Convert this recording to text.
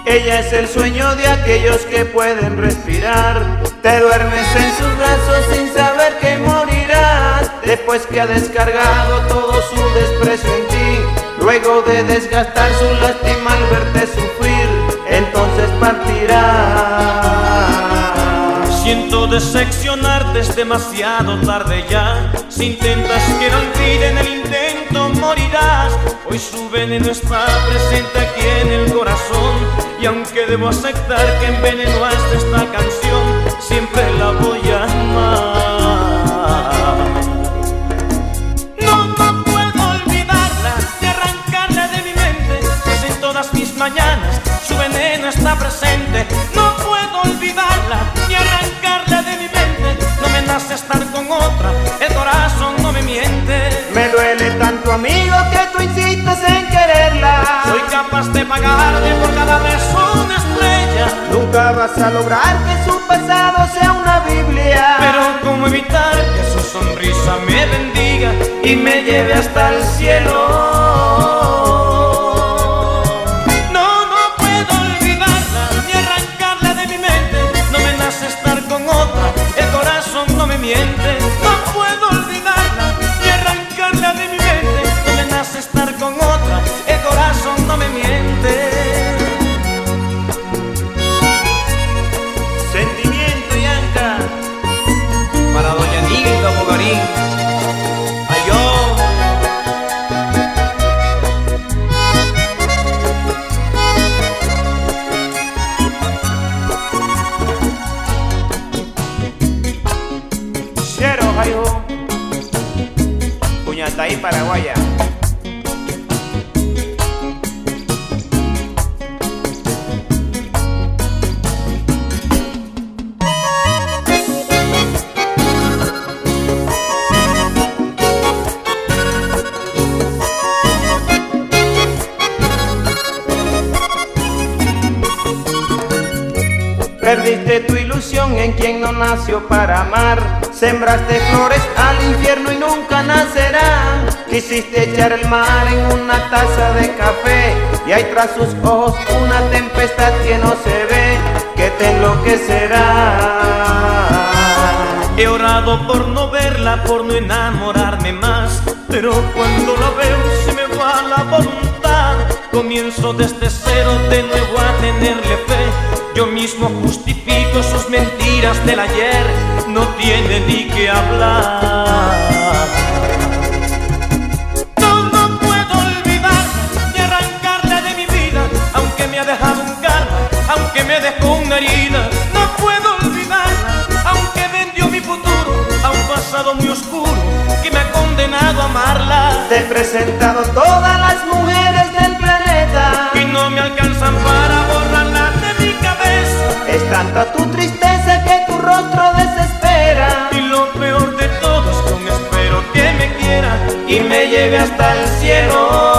Ella es el sueño de aquellos que pueden respirar. Te duermes en sus brazos sin saber que morirás, después que ha descargado todo su desprecio en ti. Luego de desgastar su lástima al verte sufrir, entonces partirá. Siento decepcionarte, es demasiado tarde ya. Si intentas que no olviden el intento, morirás. Hoy su veneno está presente aquí en el corazón, y aunque debo aceptar que envenenaste esta canción, siempre la voy a amar. No puedo olvidarla ni arrancarla de mi mente, pues en todas mis mañanas su veneno está presente. No puedo olvidarla ni arrancarla de mi mente, no me nace estar con otra, el corazón no me miente. Me duele tanto, amigo, que tú insistes en quererla. Soy capaz de pagarte por cada vez una estrella. Nunca vas a lograr que su pasado sea una Biblia, pero ¿cómo evitar que su sonrisa me bendiga y me lleve hasta el cielo? No puedo olvidarla ni arrancarla de mi mente, no me nace estar con otra, el corazón no me miente. Sentimiento, Yanka, para doña Niga y don Bogarín. Ay, yo. Puñataí, Paraguaya. Perdiste tu ilusión en quien no nació para amar. Sembraste flores al infierno y nunca nacerán. Quisiste echar el mar en una taza de café, y hay tras sus ojos una tempestad que no se ve, que te enloquecerá. He orado por no verla, por no enamorarme más, pero cuando la veo se me va la voluntad. Comienzo desde cero de nuevo a tenerle fe. Yo mismo justifico sus mentiras del ayer, no tiene ni que hablar. No puedo olvidarla ni arrancarla de mi vida, aunque me ha dejado un karma, aunque me dejó una herida. No puedo olvidarla, aunque vendió mi futuro a un pasado muy oscuro que me ha condenado a amarla. Te he presentado todas las mujeres del planeta y no me alcanzan para borrarla de mi cabeza. Es tanta tu tristeza que tu rostro desespera, y lo peor de todo es que aún espero que me quiera y me lleve hasta el cielo.